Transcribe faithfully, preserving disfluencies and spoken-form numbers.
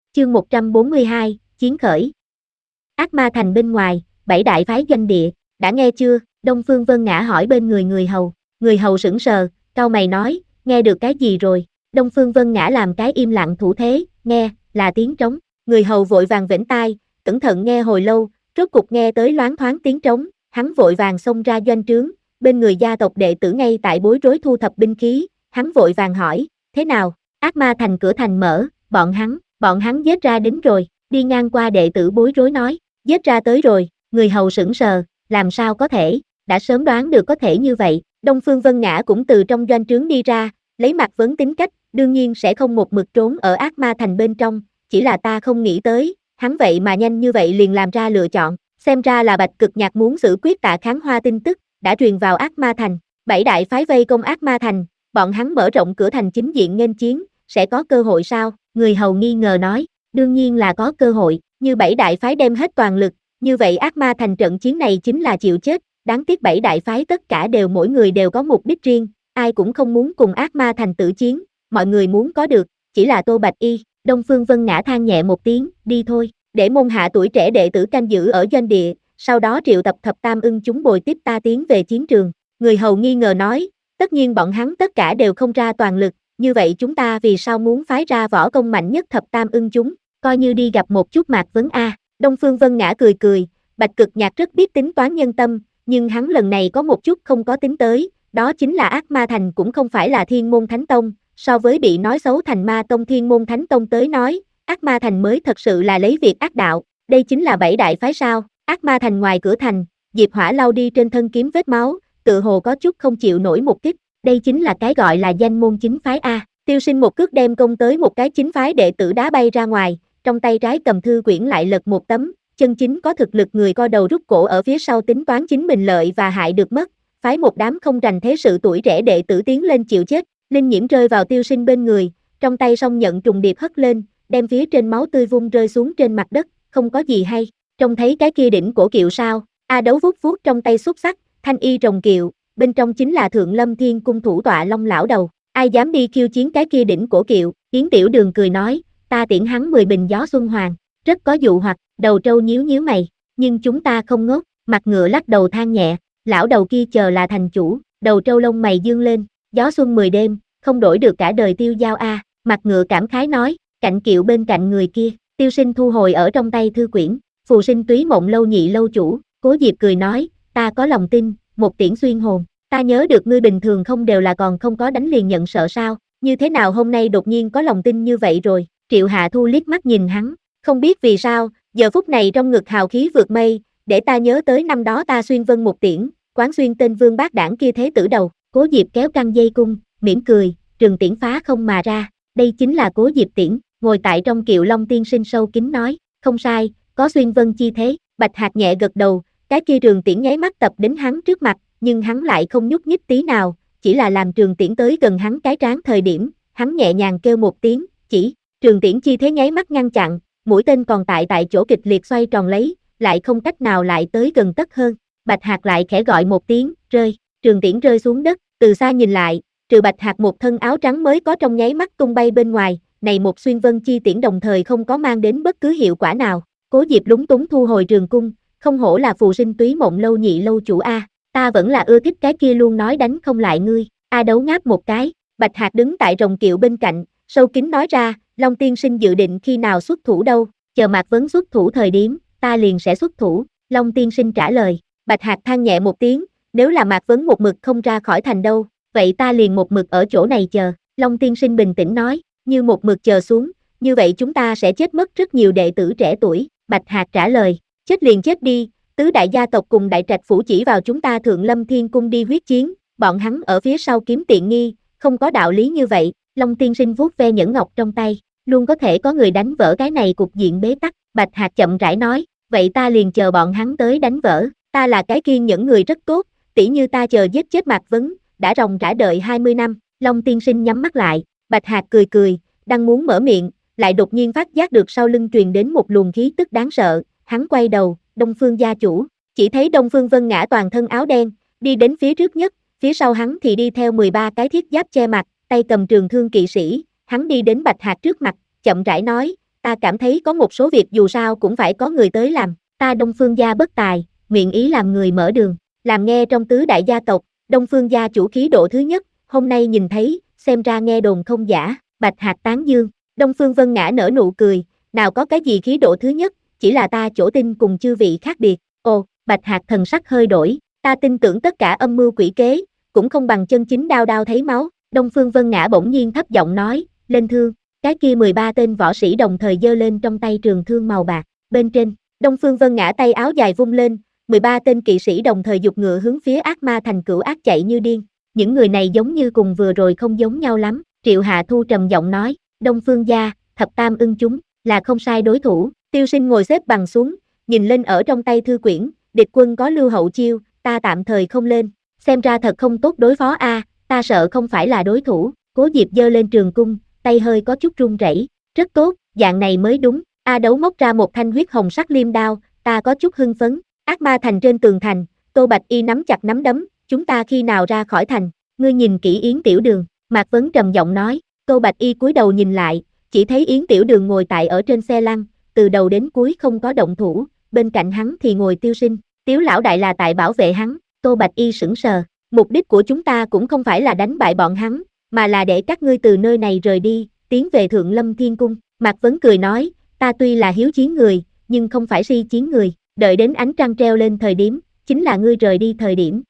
Chương một trăm bốn mươi hai, Chiến khởi. Ác Ma Thành bên ngoài, bảy đại phái doanh địa, đã nghe chưa? Đông Phương Vân Ngã hỏi bên người người hầu. Người hầu sững sờ, cau mày nói, nghe được cái gì rồi? Đông Phương Vân Ngã làm cái im lặng thủ thế, nghe, là tiếng trống. Người hầu vội vàng vểnh tai, cẩn thận nghe hồi lâu, rốt cục nghe tới loáng thoáng tiếng trống, hắn vội vàng xông ra doanh trướng, bên người gia tộc đệ tử ngay tại bối rối thu thập binh khí, hắn vội vàng hỏi, thế nào? Ác Ma Thành cửa thành mở, bọn hắn, bọn hắn giết ra đến rồi, đi ngang qua đệ tử bối rối nói, giết ra tới rồi, người hầu sững sờ, làm sao có thể, đã sớm đoán được có thể như vậy. Đông Phương Vân Ngã cũng từ trong doanh trướng đi ra, lấy mặt vấn tính cách, đương nhiên sẽ không một mực trốn ở Ác Ma Thành bên trong, chỉ là ta không nghĩ tới, hắn vậy mà nhanh như vậy liền làm ra lựa chọn, xem ra là Bạch Cực Nhạc muốn xử quyết Tạ Kháng Hoa tin tức, đã truyền vào Ác Ma Thành, bảy đại phái vây công Ác Ma Thành, bọn hắn mở rộng cửa thành chính diện nghênh chiến, sẽ có cơ hội sao? Người hầu nghi ngờ nói, đương nhiên là có cơ hội, như bảy đại phái đem hết toàn lực, như vậy Ác Ma Thành trận chiến này chính là chịu chết, đáng tiếc bảy đại phái tất cả đều mỗi người đều có mục đích riêng, ai cũng không muốn cùng Ác Ma Thành tử chiến, mọi người muốn có được, chỉ là Tô Bạch Y. Đông Phương Vân Ngã than nhẹ một tiếng, đi thôi, để môn hạ tuổi trẻ đệ tử canh giữ ở doanh địa, sau đó triệu tập thập tam ưng chúng bồi tiếp ta tiến về chiến trường. Người hầu nghi ngờ nói, tất nhiên bọn hắn tất cả đều không ra toàn lực, như vậy chúng ta vì sao muốn phái ra võ công mạnh nhất thập tam ưng chúng, coi như đi gặp một chút Mạc Vấn a. Đông Phương Vân Ngã cười cười, Bạch Cực Nhạc rất biết tính toán nhân tâm, nhưng hắn lần này có một chút không có tính tới, đó chính là Ác Ma Thành cũng không phải là Thiên Môn Thánh Tông, so với bị nói xấu thành Ma Tông Thiên Môn Thánh Tông tới nói, Ác Ma Thành mới thật sự là lấy việc ác đạo, đây chính là bảy đại phái sao? Ác Ma Thành ngoài cửa thành, Diệp Hỏa lau đi trên thân kiếm vết máu, tự hồ có chút không chịu nổi một kích, đây chính là cái gọi là danh môn chính phái a. Tiêu Sinh một cước đem công tới một cái chính phái đệ tử đá bay ra ngoài, trong tay trái cầm thư quyển lại lật một tấm, chân chính có thực lực người co đầu rút cổ ở phía sau tính toán chính mình lợi và hại được mất, phái một đám không rành thế sự tuổi trẻ đệ tử tiến lên chịu chết. Linh Nhiễm rơi vào Tiêu Sinh bên người, trong tay song nhận trùng điệp hất lên, đem phía trên máu tươi vung rơi xuống trên mặt đất, không có gì hay, trông thấy cái kia đỉnh cổ kiệu sao? A Đấu vuốt vuốt trong tay xúc sắc, thanh y rồng kiệu, bên trong chính là Thượng Lâm Thiên Cung thủ tọa Long lão đầu, ai dám đi khiêu chiến cái kia đỉnh cổ kiệu? Yến Tiểu Đường cười nói, ta tiễn hắn mười bình gió xuân hoàng, rất có dụ hoặc. Đầu trâu nhíu nhíu mày, nhưng chúng ta không ngốc, mặt ngựa lắc đầu than nhẹ, lão đầu kia chờ là thành chủ. Đầu trâu lông mày dương lên, gió xuân mười đêm, không đổi được cả đời tiêu dao a. Mặt ngựa cảm khái nói, cạnh kiệu bên cạnh người kia. Tiêu Sinh thu hồi ở trong tay thư quyển, phù sinh túy mộng lâu nhị lâu chủ. Cố Diệp cười nói, ta có lòng tin, một tiễn xuyên hồn, ta nhớ được ngươi bình thường không đều là còn không có đánh liền nhận sợ sao, như thế nào hôm nay đột nhiên có lòng tin như vậy rồi? Triệu Hạ Thu liếc mắt nhìn hắn, không biết vì sao, giờ phút này trong ngực hào khí vượt mây, để ta nhớ tới năm đó ta xuyên vân một tiễn, quán xuyên tên vương bác đảng kia thế tử đầu. Cố Diệp kéo căng dây cung, mỉm cười, trường tiễn phá không mà ra, đây chính là Cố Diệp tiễn. Ngồi tại trong kiệu Long tiên sinh sâu kín nói, không sai, có xuyên vân chi thế. Bạch Hạc nhẹ gật đầu, cái kia trường tiễn nháy mắt tập đến hắn trước mặt, nhưng hắn lại không nhúc nhích tí nào, chỉ là làm trường tiễn tới gần hắn cái trán thời điểm, hắn nhẹ nhàng kêu một tiếng, chỉ, trường tiễn chi thế nháy mắt ngăn chặn, mũi tên còn tại tại chỗ kịch liệt xoay tròn lấy, lại không cách nào lại tới gần tất hơn. Bạch Hạc lại khẽ gọi một tiếng, rơi, trường tiễn rơi xuống đất, từ xa nhìn lại, trừ Bạch Hạc một thân áo trắng mới có trong nháy mắt tung bay bên ngoài, này một xuyên vân chi tiễn đồng thời không có mang đến bất cứ hiệu quả nào. Cố Diệp lúng túng thu hồi trường cung, không hổ là phù sinh túy mộng lâu nhị lâu chủ a, ta vẫn là ưa thích cái kia luôn nói đánh không lại ngươi. A Đấu ngáp một cái, Bạch Hạc đứng tại rồng kiệu bên cạnh, sâu kín nói ra, Long tiên sinh dự định khi nào xuất thủ đâu? Chờ Mạc Vấn xuất thủ thời điểm, ta liền sẽ xuất thủ. Long tiên sinh trả lời. Bạch Hạc than nhẹ một tiếng, nếu là Mạc Vấn một mực không ra khỏi thành đâu, vậy ta liền một mực ở chỗ này chờ. Long tiên sinh bình tĩnh nói, như một mực chờ xuống, như vậy chúng ta sẽ chết mất rất nhiều đệ tử trẻ tuổi. Bạch Hạc trả lời, chết liền chết đi, tứ đại gia tộc cùng đại trạch phủ chỉ vào chúng ta Thượng Lâm Thiên Cung đi huyết chiến, bọn hắn ở phía sau kiếm tiện nghi, không có đạo lý như vậy. Long tiên sinh vuốt ve nhẫn ngọc trong tay, luôn có thể có người đánh vỡ cái này cục diện bế tắc. Bạch Hạc chậm rãi nói, vậy ta liền chờ bọn hắn tới đánh vỡ, ta là cái kiên nhẫn người rất tốt, tỉ như ta chờ giết chết Mạc Vấn, đã ròng rã đợi hai mươi năm. Long tiên sinh nhắm mắt lại, Bạch Hạc cười cười, đang muốn mở miệng, lại đột nhiên phát giác được sau lưng truyền đến một luồng khí tức đáng sợ, hắn quay đầu, Đông Phương gia chủ, chỉ thấy Đông Phương Vân Ngã toàn thân áo đen, đi đến phía trước nhất, phía sau hắn thì đi theo mười ba cái thiết giáp che mặt, tay cầm trường thương kỵ sĩ, hắn đi đến Bạch Hạc trước mặt, chậm rãi nói, ta cảm thấy có một số việc dù sao cũng phải có người tới làm, ta Đông Phương gia bất tài, nguyện ý làm người mở đường, làm nghe trong tứ đại gia tộc, Đông Phương gia chủ khí độ thứ nhất, hôm nay nhìn thấy, xem ra nghe đồn không giả, Bạch Hạc tán dương, Đông Phương Vân Ngã nở nụ cười, nào có cái gì khí độ thứ nhất, chỉ là ta chỗ tin cùng chư vị khác biệt, ồ, Bạch Hạc thần sắc hơi đổi, ta tin tưởng tất cả âm mưu quỷ kế, cũng không bằng chân chính đao đao thấy máu, Đông Phương Vân Ngã bỗng nhiên thấp giọng nói, lên thương, cái kia mười ba tên võ sĩ đồng thời giơ lên trong tay trường thương màu bạc, bên trên, Đông Phương Vân Ngã tay áo dài vung lên, mười ba tên kỵ sĩ đồng thời giục ngựa hướng phía ác ma thành cửu ác chạy như điên, những người này giống như cùng vừa rồi không giống nhau lắm, Triệu Hạ Thu trầm giọng nói, Đông Phương gia, thập tam ưng chúng, là không sai đối thủ, Tiêu Sinh ngồi xếp bằng xuống, nhìn lên ở trong tay thư quyển, địch quân có lưu hậu chiêu, ta tạm thời không lên, xem ra thật không tốt đối phó a, ta sợ không phải là đối thủ, Cố Diệp giơ lên trường cung, tay hơi có chút run rẩy, rất tốt, dạng này mới đúng, A Đấu móc ra một thanh huyết hồng sắc liêm đao, ta có chút hưng phấn, ác ma thành trên tường thành, Tô Bạch Y nắm chặt nắm đấm, chúng ta khi nào ra khỏi thành, ngươi nhìn kỹ Yến Tiểu Đường, Mạc Vấn trầm giọng nói, Tô Bạch Y cúi đầu nhìn lại, chỉ thấy Yến Tiểu Đường ngồi tại ở trên xe lăn, từ đầu đến cuối không có động thủ, bên cạnh hắn thì ngồi Tiêu Sinh, Tiếu lão đại là tại bảo vệ hắn, Tô Bạch Y sững sờ, mục đích của chúng ta cũng không phải là đánh bại bọn hắn, mà là để các ngươi từ nơi này rời đi, tiến về Thượng Lâm Thiên Cung, Mạc Vấn cười nói, ta tuy là hiếu chiến người, nhưng không phải si chiến người, đợi đến ánh trăng treo lên thời điểm, chính là ngươi rời đi thời điểm,